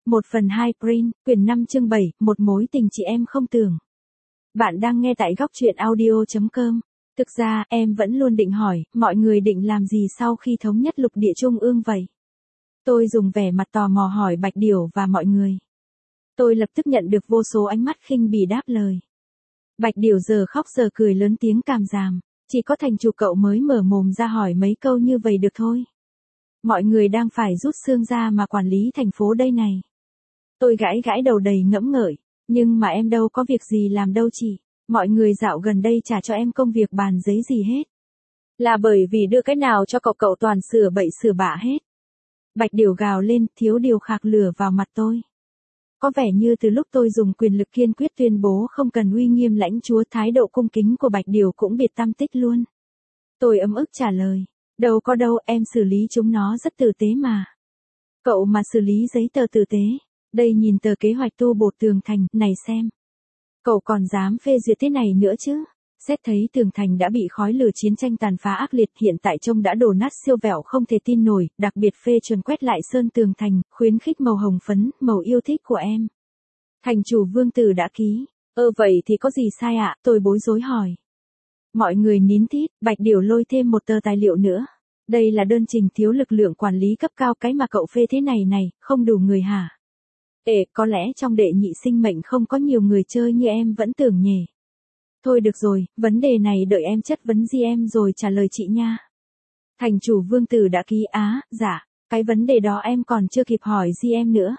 1/2 Print, quyển 5 chương 7, một mối tình chị em không tưởng. Bạn đang nghe tại góc truyện audio.com. Thực ra, em vẫn luôn định hỏi, mọi người định làm gì sau khi thống nhất lục địa trung ương vậy? Tôi dùng vẻ mặt tò mò hỏi Bạch Điểu và mọi người. Tôi lập tức nhận được vô số ánh mắt khinh bỉ đáp lời. Bạch Điểu giờ khóc giờ cười lớn tiếng cảm giảm. Chỉ có thành chủ cậu mới mở mồm ra hỏi mấy câu như vậy được thôi. Mọi người đang phải rút xương ra mà quản lý thành phố đây này. Tôi gãi gãi đầu đầy ngẫm ngợi. Nhưng mà em đâu có việc gì làm đâu chị. Mọi người dạo gần đây trả cho em công việc bàn giấy gì hết. Là bởi vì đưa cái nào cho cậu toàn sửa bậy sửa bạ hết. Bạch Điểu gào lên, thiếu điều khạc lửa vào mặt tôi. Có vẻ như từ lúc tôi dùng quyền lực kiên quyết tuyên bố không cần uy nghiêm lãnh chúa, thái độ cung kính của Bạch Điểu cũng biệt tăm tích luôn. Tôi ấm ức trả lời. Đâu có đâu, em xử lý chúng nó rất tử tế mà. Cậu mà xử lý giấy tờ tử tế. Đây nhìn tờ kế hoạch tu bổ tường thành, này xem. Cậu còn dám phê duyệt thế này nữa chứ? Xét thấy tường thành đã bị khói lửa chiến tranh tàn phá ác liệt, hiện tại trông đã đổ nát siêu vẹo không thể tin nổi, đặc biệt phê chuẩn quét lại sơn tường thành, khuyến khích màu hồng phấn, màu yêu thích của em. Thành chủ Vương Tử đã ký. Vậy thì có gì sai ạ? Tôi bối rối hỏi. Mọi người nín thít, Bạch Điểu lôi thêm một tờ tài liệu nữa. Đây là đơn trình thiếu lực lượng quản lý cấp cao, cái mà cậu phê thế này này, không đủ người hả? Có lẽ trong đệ nhị sinh mệnh không có nhiều người chơi như em vẫn tưởng nhỉ. Thôi được rồi, vấn đề này đợi em chất vấn GM rồi trả lời chị nha. Thành chủ Vương Tử đã ký dạ, cái vấn đề đó em còn chưa kịp hỏi GM nữa.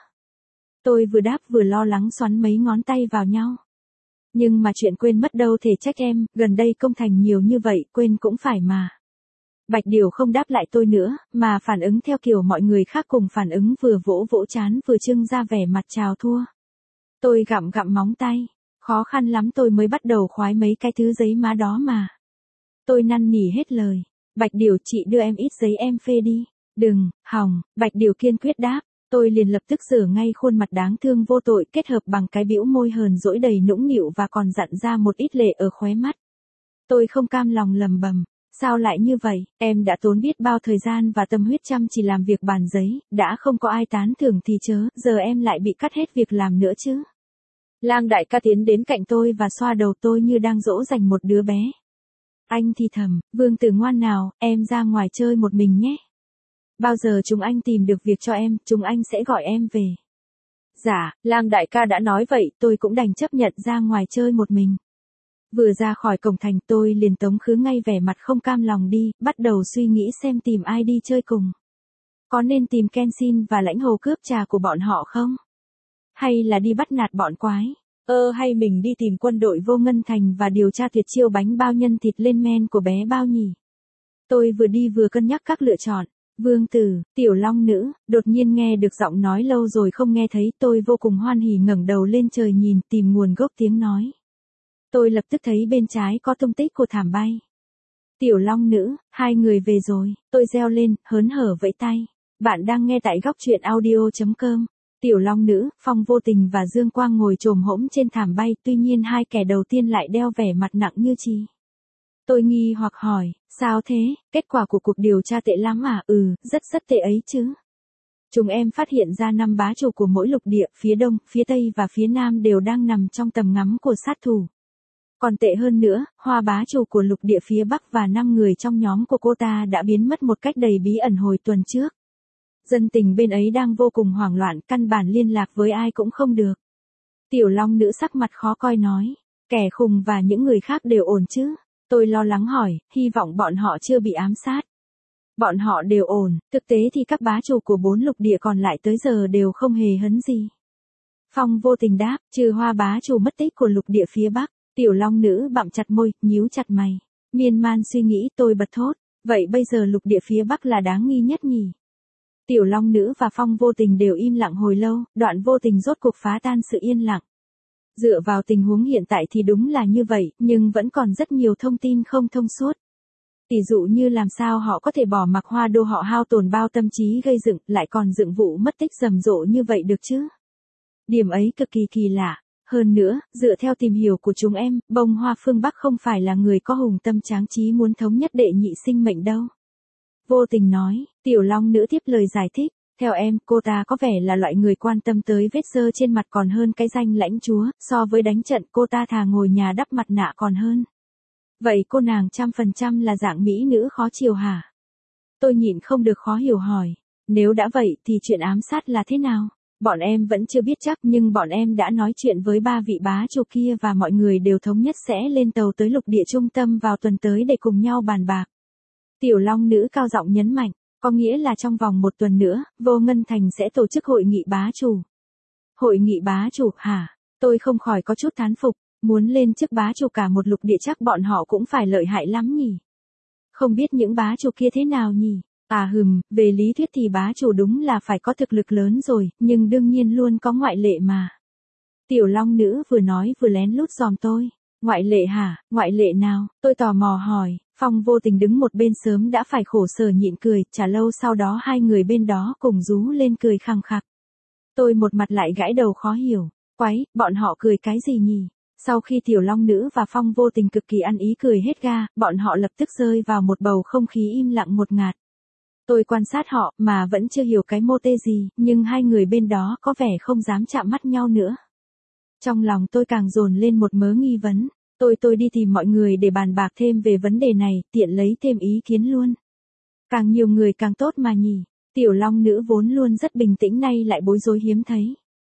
Tôi vừa đáp vừa lo lắng xoắn mấy ngón tay vào nhau. Nhưng mà chuyện quên mất đâu thể trách em, gần đây công thành nhiều như vậy, quên cũng phải mà. Bạch Điểu không đáp lại tôi nữa, mà phản ứng theo kiểu mọi người khác cùng phản ứng, vừa vỗ vỗ trán vừa trưng ra vẻ mặt chào thua. Tôi gặm gặm móng tay, khó khăn lắm tôi mới bắt đầu khoái mấy cái thứ giấy má đó mà. Tôi năn nỉ hết lời, Bạch Điểu chị đưa em ít giấy em phê đi. Đừng, hỏng, Bạch Điểu kiên quyết đáp. Tôi liền lập tức rửa ngay khuôn mặt đáng thương vô tội kết hợp bằng cái bĩu môi hờn dỗi đầy nũng nịu và còn dặn ra một ít lệ ở khóe mắt. Tôi không cam lòng lầm bầm. Sao lại như vậy, em đã tốn biết bao thời gian và tâm huyết chăm chỉ làm việc bàn giấy, đã không có ai tán thưởng thì chớ, giờ em lại bị cắt hết việc làm nữa chứ. Lang đại ca tiến đến cạnh tôi và xoa đầu tôi như đang dỗ dành một đứa bé. Anh thì thầm, Vương Tử ngoan nào, em ra ngoài chơi một mình nhé. Bao giờ chúng anh tìm được việc cho em, chúng anh sẽ gọi em về. Dạ, Lang đại ca đã nói vậy, tôi cũng đành chấp nhận ra ngoài chơi một mình. Vừa ra khỏi cổng thành tôi liền tống khứ ngay vẻ mặt không cam lòng đi, bắt đầu suy nghĩ xem tìm ai đi chơi cùng. Có nên tìm Kenshin và lãnh hồ cướp trà của bọn họ không? Hay là đi bắt nạt bọn quái? Hay mình đi tìm quân đội vô ngân thành và điều tra tuyệt chiêu bánh bao nhân thịt lên men của bé bao nhỉ? Tôi vừa đi vừa cân nhắc các lựa chọn. Vương Tử, Tiểu Long Nữ, đột nhiên nghe được giọng nói lâu rồi không nghe thấy, tôi vô cùng hoan hỉ ngẩng đầu lên trời nhìn tìm nguồn gốc tiếng nói. Tôi lập tức thấy bên trái có tung tích của thảm bay. Tiểu Long Nữ, hai người về rồi, tôi reo lên, hớn hở vẫy tay. Bạn đang nghe tại góc truyện audio.com. Tiểu Long Nữ, Phong Vô Tình và Dương Quang ngồi chồm hổm trên thảm bay, tuy nhiên hai kẻ đầu tiên lại đeo vẻ mặt nặng như chi. Tôi nghi hoặc hỏi, sao thế, kết quả của cuộc điều tra tệ lắm à? Rất tệ ấy chứ. Chúng em phát hiện ra 5 bá chủ của mỗi lục địa, phía đông, phía tây và phía nam đều đang nằm trong tầm ngắm của sát thủ. Còn tệ hơn nữa, Hoa bá chủ của lục địa phía bắc và 5 người trong nhóm của cô ta đã biến mất một cách đầy bí ẩn hồi tuần trước. Dân tình bên ấy đang vô cùng hoảng loạn, căn bản liên lạc với ai cũng không được. Tiểu Long Nữ sắc mặt khó coi nói, kẻ khùng và những người khác đều ổn chứ? Tôi lo lắng hỏi, hy vọng bọn họ chưa bị ám sát. Bọn họ đều ổn, thực tế thì các bá chủ của 4 lục địa còn lại tới giờ đều không hề hấn gì. Phong Vô Tình đáp, trừ Hoa bá chủ mất tích của lục địa phía bắc. Tiểu Long Nữ bặm chặt môi, nhíu chặt mày. Miên man suy nghĩ, tôi bật thốt. Vậy bây giờ lục địa phía bắc là đáng nghi nhất nhỉ? Tiểu Long Nữ và Phong Vô Tình đều im lặng hồi lâu, Đoạn Vô Tình rốt cuộc phá tan sự yên lặng. Dựa vào tình huống hiện tại thì đúng là như vậy, nhưng vẫn còn rất nhiều thông tin không thông suốt. Tỷ dụ như làm sao họ có thể bỏ mặc Hoa đô họ hao tổn bao tâm trí gây dựng, lại còn dựng vụ mất tích rầm rộ như vậy được chứ? Điểm ấy cực kỳ kỳ lạ. Hơn nữa, dựa theo tìm hiểu của chúng em, Bông Hoa phương Bắc không phải là người có hùng tâm tráng trí muốn thống nhất đệ nhị sinh mệnh đâu. Vô Tình nói, Tiểu Long Nữ tiếp lời giải thích, Theo em, cô ta có vẻ là loại người quan tâm tới vết xơ trên mặt còn hơn cái danh lãnh chúa, so với đánh trận cô ta thà ngồi nhà đắp mặt nạ còn hơn. Vậy cô nàng 100% là dạng mỹ nữ khó chiều hả? Tôi nhịn không được khó hiểu hỏi. Nếu đã vậy thì chuyện ám sát là thế nào? Bọn em vẫn chưa biết chắc nhưng bọn em đã nói chuyện với 3 vị bá chủ kia và mọi người đều thống nhất sẽ lên tàu tới lục địa trung tâm vào tuần tới để cùng nhau bàn bạc. Tiểu Long nữ cao giọng nhấn mạnh, có nghĩa là trong vòng 1 tuần nữa, Vô Ngân Thành sẽ tổ chức hội nghị bá chủ. Hội nghị bá chủ hả? Tôi không khỏi có chút thán phục, muốn lên chức bá chủ cả một lục địa chắc bọn họ cũng phải lợi hại lắm nhỉ. Không biết những bá chủ kia thế nào nhỉ? Về lý thuyết thì bá chủ đúng là phải có thực lực lớn rồi, nhưng đương nhiên luôn có ngoại lệ mà. Tiểu Long nữ vừa nói vừa lén lút dòm tôi. Ngoại lệ hả? Ngoại lệ nào? Tôi tò mò hỏi. Phong Vô Tình đứng một bên sớm đã phải khổ sở nhịn cười, chả lâu sau đó hai người bên đó cùng rú lên cười khằng khặc. Tôi một mặt lại gãi đầu khó hiểu. Quái, bọn họ cười cái gì nhỉ? Sau khi Tiểu Long nữ và Phong Vô Tình cực kỳ ăn ý cười hết ga, bọn họ lập tức rơi vào một bầu không khí im lặng ngột ngạt. Tôi quan sát họ mà vẫn chưa hiểu cái mô tê gì, nhưng hai người bên đó có vẻ không dám chạm mắt nhau nữa. Trong lòng tôi càng dồn lên một mớ nghi vấn. Tôi đi tìm mọi người để bàn bạc thêm về vấn đề này, tiện lấy thêm ý kiến luôn. Càng nhiều người càng tốt mà nhỉ. Tiểu Long nữ vốn luôn rất bình tĩnh nay lại bối rối hiếm thấy.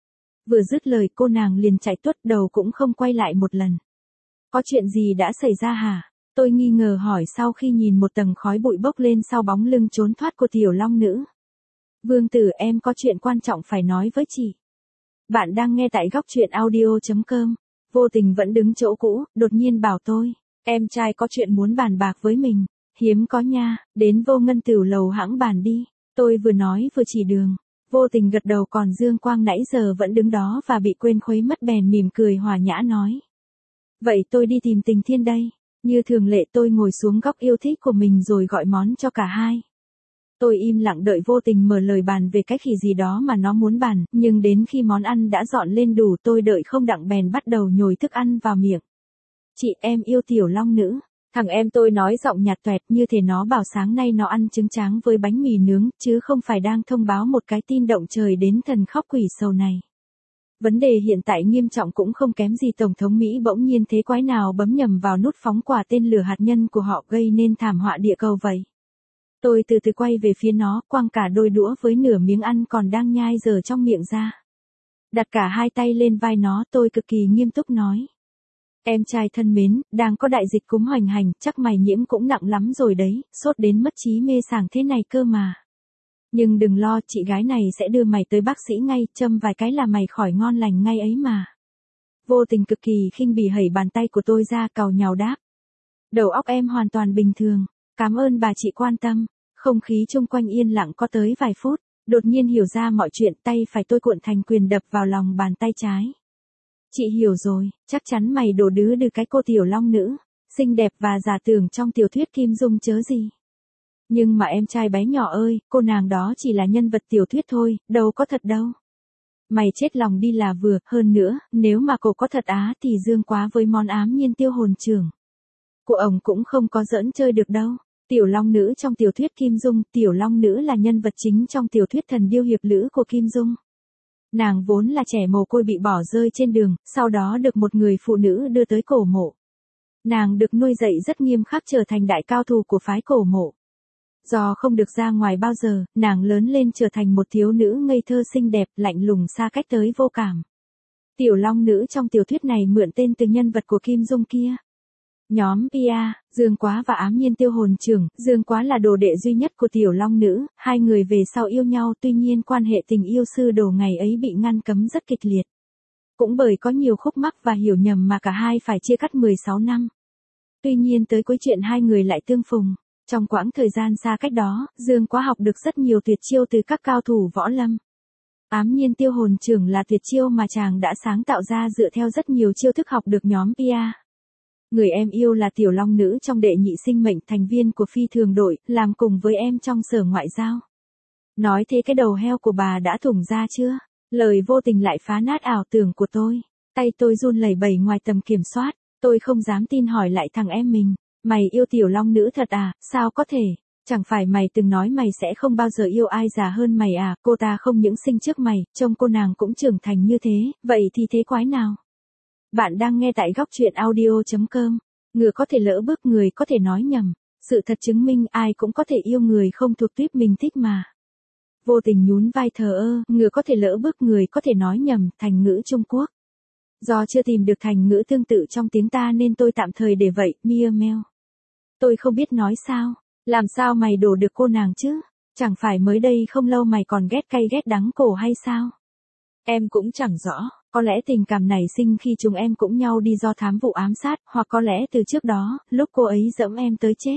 Vừa dứt lời cô nàng liền chạy tuốt đầu cũng không quay lại một lần. Có chuyện gì đã xảy ra hả? Tôi nghi ngờ hỏi sau khi nhìn một tầng khói bụi bốc lên sau bóng lưng trốn thoát của Tiểu Long nữ. Vương tử, em có chuyện quan trọng phải nói với chị. Bạn đang nghe tại góc truyện audio.com. Vô Tình vẫn đứng chỗ cũ, đột nhiên bảo tôi. Em trai có chuyện muốn bàn bạc với mình. Hiếm có nha, đến Vô Ngân Tửu lầu hãng bàn đi. Tôi vừa nói vừa chỉ đường. Vô Tình gật đầu, còn Dương Quang nãy giờ vẫn đứng đó và bị quên khuấy mất bèn mỉm cười hòa nhã nói. Vậy tôi đi tìm Tình Thiên đây. Như thường lệ tôi ngồi xuống góc yêu thích của mình rồi gọi món cho cả hai. Tôi im lặng đợi Vô Tình mở lời bàn về cái khỉ gì đó mà nó muốn bàn, nhưng đến khi món ăn đã dọn lên đủ tôi đợi không đặng bèn bắt đầu nhồi thức ăn vào miệng. Chị, em yêu Tiểu Long nữ. Thằng em tôi nói giọng nhạt toẹt như thể nó bảo sáng nay nó ăn trứng tráng với bánh mì nướng, chứ không phải đang thông báo một cái tin động trời đến thần khóc quỷ sầu này. Vấn đề hiện tại nghiêm trọng cũng không kém gì Tổng thống Mỹ bỗng nhiên thế quái nào bấm nhầm vào nút phóng quả tên lửa hạt nhân của họ gây nên thảm họa địa cầu vậy. Tôi từ từ quay về phía nó, quăng cả đôi đũa với nửa miếng ăn còn đang nhai dở trong miệng ra. Đặt cả hai tay lên vai nó, tôi cực kỳ nghiêm túc nói. Em trai thân mến, đang có đại dịch cúm hoành hành, chắc mày nhiễm cũng nặng lắm rồi đấy, sốt đến mất trí mê sảng thế này cơ mà. Nhưng đừng lo, chị gái này sẽ đưa mày tới bác sĩ ngay, châm vài cái là mày khỏi ngon lành ngay ấy mà. Vô Tình cực kỳ khinh bỉ hẩy bàn tay của tôi ra, càu nhàu đáp. Đầu óc em hoàn toàn bình thường, cảm ơn bà chị quan tâm. Không khí chung quanh yên lặng có tới vài phút, đột nhiên hiểu ra mọi chuyện, tay phải tôi cuộn thành quyền đập vào lòng bàn tay trái. Chị hiểu rồi, chắc chắn mày đổ đứ cái cô Tiểu Long nữ, xinh đẹp và giả tưởng trong tiểu thuyết Kim Dung chớ gì. Nhưng mà em trai bé nhỏ ơi, cô nàng đó chỉ là nhân vật tiểu thuyết thôi, đâu có thật đâu. Mày chết lòng đi là vừa, hơn nữa, nếu mà cô có thật thì dương quá với món ám nhiên tiêu hồn trưởng. Cô ổng cũng không có giỡn chơi được đâu. Tiểu Long nữ trong tiểu thuyết Kim Dung, Tiểu Long nữ là nhân vật chính trong tiểu thuyết Thần Điêu Hiệp Lữ của Kim Dung. Nàng vốn là trẻ mồ côi bị bỏ rơi trên đường, sau đó được một người phụ nữ đưa tới cổ mộ. Nàng được nuôi dạy rất nghiêm khắc trở thành đại cao thủ của phái cổ mộ. Do không được ra ngoài bao giờ, nàng lớn lên trở thành một thiếu nữ ngây thơ xinh đẹp, lạnh lùng xa cách tới vô cảm. Tiểu Long nữ trong tiểu thuyết này mượn tên từ nhân vật của Kim Dung kia. Nhóm Pia, Dương Quá và ám nhiên tiêu hồn trưởng, Dương Quá là đồ đệ duy nhất của Tiểu Long nữ, hai người về sau yêu nhau, tuy nhiên quan hệ tình yêu sư đồ ngày ấy bị ngăn cấm rất kịch liệt. Cũng bởi có nhiều khúc mắc và hiểu nhầm mà cả hai phải chia cắt 16 năm. Tuy nhiên tới cuối chuyện hai người lại tương phùng. Trong quãng thời gian xa cách đó, Dương Quá học được rất nhiều tuyệt chiêu từ các cao thủ võ lâm. Ám nhiên tiêu hồn trưởng là tuyệt chiêu mà chàng đã sáng tạo ra dựa theo rất nhiều chiêu thức học được nhóm Pia. Người em yêu là Tiểu Long nữ trong đệ nhị sinh mệnh, thành viên của phi thường đội, làm cùng với em trong sở ngoại giao. Nói thế cái đầu heo của bà đã thủng ra chưa? Lời Vô Tình lại phá nát ảo tưởng của tôi. Tay tôi run lẩy bẩy ngoài tầm kiểm soát. Tôi không dám tin hỏi lại thằng em mình. Mày yêu Tiểu Long nữ thật à? Sao có thể? Chẳng phải mày từng nói mày sẽ không bao giờ yêu ai già hơn mày à, cô ta không những sinh trước mày, trông cô nàng cũng trưởng thành như thế, vậy thì thế quái nào? Bạn đang nghe tại góc truyện audio.com. Ngựa có thể lỡ bước, người có thể nói nhầm. Sự thật chứng minh ai cũng có thể yêu người không thuộc tuýp mình thích mà. Vô Tình nhún vai thờ ơ, ngựa có thể lỡ bước, người có thể nói nhầm, thành ngữ Trung Quốc. Do chưa tìm được thành ngữ tương tự trong tiếng ta nên tôi tạm thời để vậy, Mia Meo. Tôi không biết nói sao. Làm sao mày đổ được cô nàng chứ? Chẳng phải mới đây không lâu mày còn ghét cay ghét đắng cổ hay sao? Em cũng chẳng rõ, có lẽ tình cảm nảy sinh khi chúng em cũng nhau đi do thám vụ ám sát, hoặc có lẽ từ trước đó, lúc cô ấy dẫm em tới chết.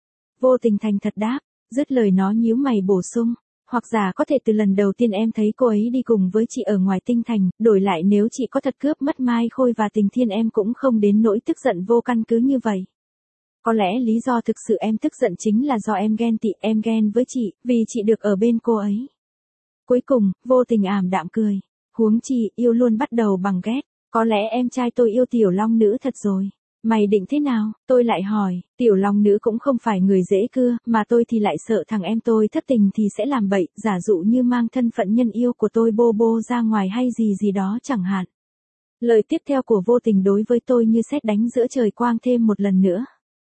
Vô Tình thành thật đáp, dứt lời nó nhíu mày bổ sung. Hoặc giả có thể từ lần đầu tiên em thấy cô ấy đi cùng với chị ở ngoài tinh thành, đổi lại nếu chị có thật cướp mất Mai Khôi và Tình Thiên em cũng không đến nỗi tức giận vô căn cứ như vậy. Có lẽ lý do thực sự em tức giận chính là do em ghen tị, em ghen với chị, vì chị được ở bên cô ấy. Cuối cùng, Vô Tình ảm đạm cười. Huống chi, yêu luôn bắt đầu bằng ghét. Có lẽ em trai tôi yêu tiểu long nữ thật rồi. Mày định thế nào? Tôi lại hỏi, tiểu long nữ cũng không phải người dễ cưa, mà tôi thì lại sợ thằng em tôi thất tình thì sẽ làm bậy, giả dụ như mang thân phận nhân yêu của tôi bô bô ra ngoài hay gì gì đó chẳng hạn. Lời tiếp theo của Vô Tình đối với tôi như sét đánh giữa trời quang thêm một lần nữa.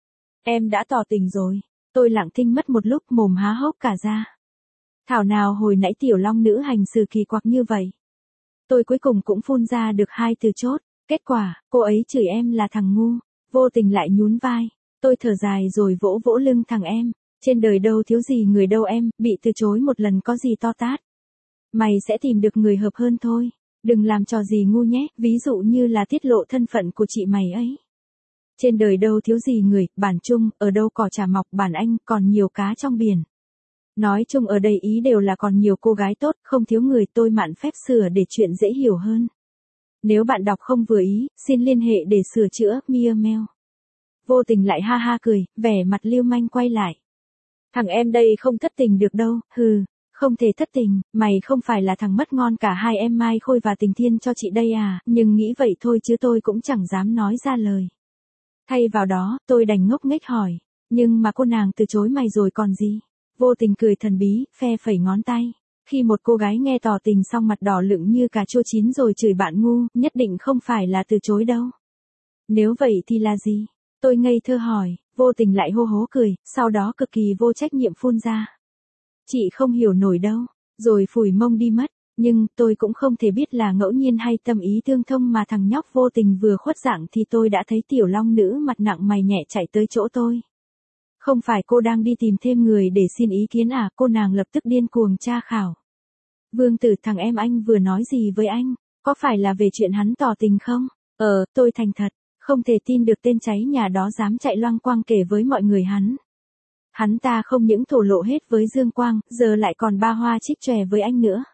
Em đã tỏ tình rồi. Tôi lặng thinh mất một lúc, mồm há hốc cả ra. Thảo nào hồi nãy tiểu long nữ hành xử kỳ quặc như vậy. Tôi cuối cùng cũng phun ra được hai từ chốt. Kết quả, cô ấy chửi em là thằng ngu. Vô Tình lại nhún vai. Tôi thở dài rồi vỗ vỗ lưng thằng em. Trên đời đâu thiếu gì người đâu em, bị từ chối một lần có gì to tát. Mày sẽ tìm được người hợp hơn thôi. Đừng làm trò gì ngu nhé, ví dụ như là tiết lộ thân phận của chị mày ấy. Trên đời đâu thiếu gì người, bản chung, ở đâu cỏ chả mọc, bản anh, còn nhiều cá trong biển. Nói chung ở đây ý đều là còn nhiều cô gái tốt, không thiếu người, tôi mạn phép sửa để chuyện dễ hiểu hơn. Nếu bạn đọc không vừa ý, xin liên hệ để sửa chữa, Mia Meo. Vô Tình lại ha ha cười, vẻ mặt lưu manh quay lại. Thằng em đây không thất tình được đâu, hừ, không thể thất tình, mày không phải là thằng mất ngon cả hai em Mai Khôi và Tình Thiên cho chị đây à, nhưng nghĩ vậy thôi chứ tôi cũng chẳng dám nói ra lời. Thay vào đó, tôi đành ngốc nghếch hỏi, nhưng mà cô nàng từ chối mày rồi còn gì? Vô Tình cười thần bí, phe phẩy ngón tay. Khi một cô gái nghe tỏ tình xong mặt đỏ lựng như cà chua chín rồi chửi bạn ngu, nhất định không phải là từ chối đâu. Nếu vậy thì là gì? Tôi ngây thơ hỏi, Vô Tình lại hô hố cười, sau đó cực kỳ vô trách nhiệm phun ra. Chị không hiểu nổi đâu, rồi phủi mông đi mất. Nhưng, tôi cũng không thể biết là ngẫu nhiên hay tâm ý tương thông mà thằng nhóc Vô Tình vừa khuất dạng thì tôi đã thấy tiểu long nữ mặt nặng mày nhẹ chạy tới chỗ tôi. Không phải cô đang đi tìm thêm người để xin ý kiến à, cô nàng lập tức điên cuồng tra khảo. Vương Tử, thằng em anh vừa nói gì với anh, có phải là về chuyện hắn tỏ tình không? Tôi thành thật, không thể tin được tên cháy nhà đó dám chạy loang quang kể với mọi người hắn. Hắn ta không những thổ lộ hết với Dương Quang, giờ lại còn ba hoa trích chòe với anh nữa.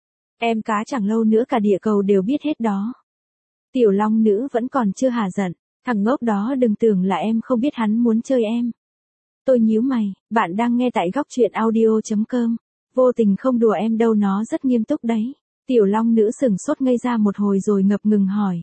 Em cá chẳng lâu nữa cả địa cầu đều biết hết đó. Tiểu long nữ vẫn còn chưa hả giận, thằng ngốc đó đừng tưởng là em không biết hắn muốn chơi em. Tôi nhíu mày, bạn đang nghe tại góc truyện audio.com. Vô Tình không đùa em đâu, nó rất nghiêm túc đấy. Tiểu long nữ sửng sốt ngây ra một hồi rồi ngập ngừng hỏi.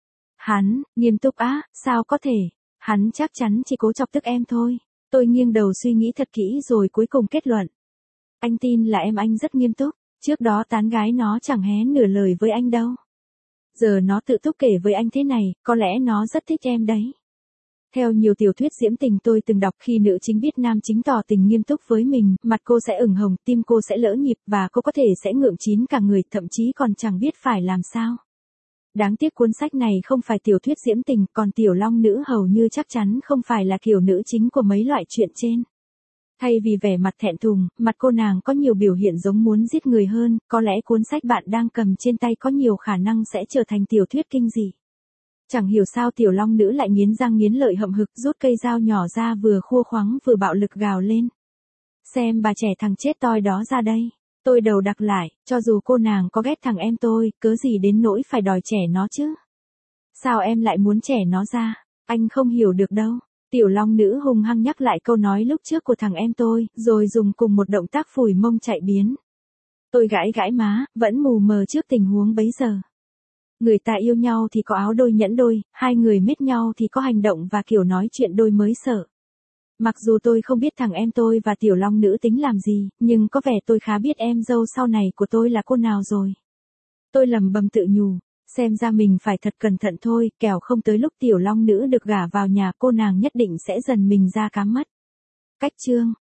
Hắn, nghiêm túc á, sao có thể, hắn chắc chắn chỉ cố chọc tức em thôi. Tôi nghiêng đầu suy nghĩ thật kỹ rồi cuối cùng kết luận. Anh tin là em anh rất nghiêm túc, trước đó tán gái nó chẳng hé nửa lời với anh đâu. Giờ nó tự túc kể với anh thế này, có lẽ nó rất thích em đấy. Theo nhiều tiểu thuyết diễm tình tôi từng đọc, khi nữ chính biết nam chính tỏ tình nghiêm túc với mình, mặt cô sẽ ửng hồng, tim cô sẽ lỡ nhịp và cô có thể sẽ ngượng chín cả người, thậm chí còn chẳng biết phải làm sao. Đáng tiếc cuốn sách này không phải tiểu thuyết diễm tình, còn tiểu long nữ hầu như chắc chắn không phải là kiểu nữ chính của mấy loại chuyện trên. Thay vì vẻ mặt thẹn thùng, mặt cô nàng có nhiều biểu hiện giống muốn giết người hơn, có lẽ cuốn sách bạn đang cầm trên tay có nhiều khả năng sẽ trở thành tiểu thuyết kinh dị. Chẳng hiểu sao tiểu long nữ lại nghiến răng nghiến lợi hậm hực, rút cây dao nhỏ ra vừa khua khoắng vừa bạo lực gào lên. Xem bà trẻ thằng chết toi đó ra đây. Tôi đầu đặc lại, cho dù cô nàng có ghét thằng em tôi, cớ gì đến nỗi phải đòi trẻ nó chứ? Sao em lại muốn trẻ nó ra? Anh không hiểu được đâu. Tiểu long nữ hung hăng nhắc lại câu nói lúc trước của thằng em tôi, rồi dùng cùng một động tác phủi mông chạy biến. Tôi gãi gãi má, vẫn mù mờ trước tình huống bấy giờ. Người ta yêu nhau thì có áo đôi nhẫn đôi, hai người mết nhau thì có hành động và kiểu nói chuyện đôi mới sợ. Mặc dù tôi không biết thằng em tôi và tiểu long nữ tính làm gì, nhưng có vẻ tôi khá biết em dâu sau này của tôi là cô nào rồi. Tôi lẩm bẩm tự nhủ, xem ra mình phải thật cẩn thận thôi, kẻo không tới lúc tiểu long nữ được gả vào nhà cô nàng nhất định sẽ dần mình ra cám mất. Cách chương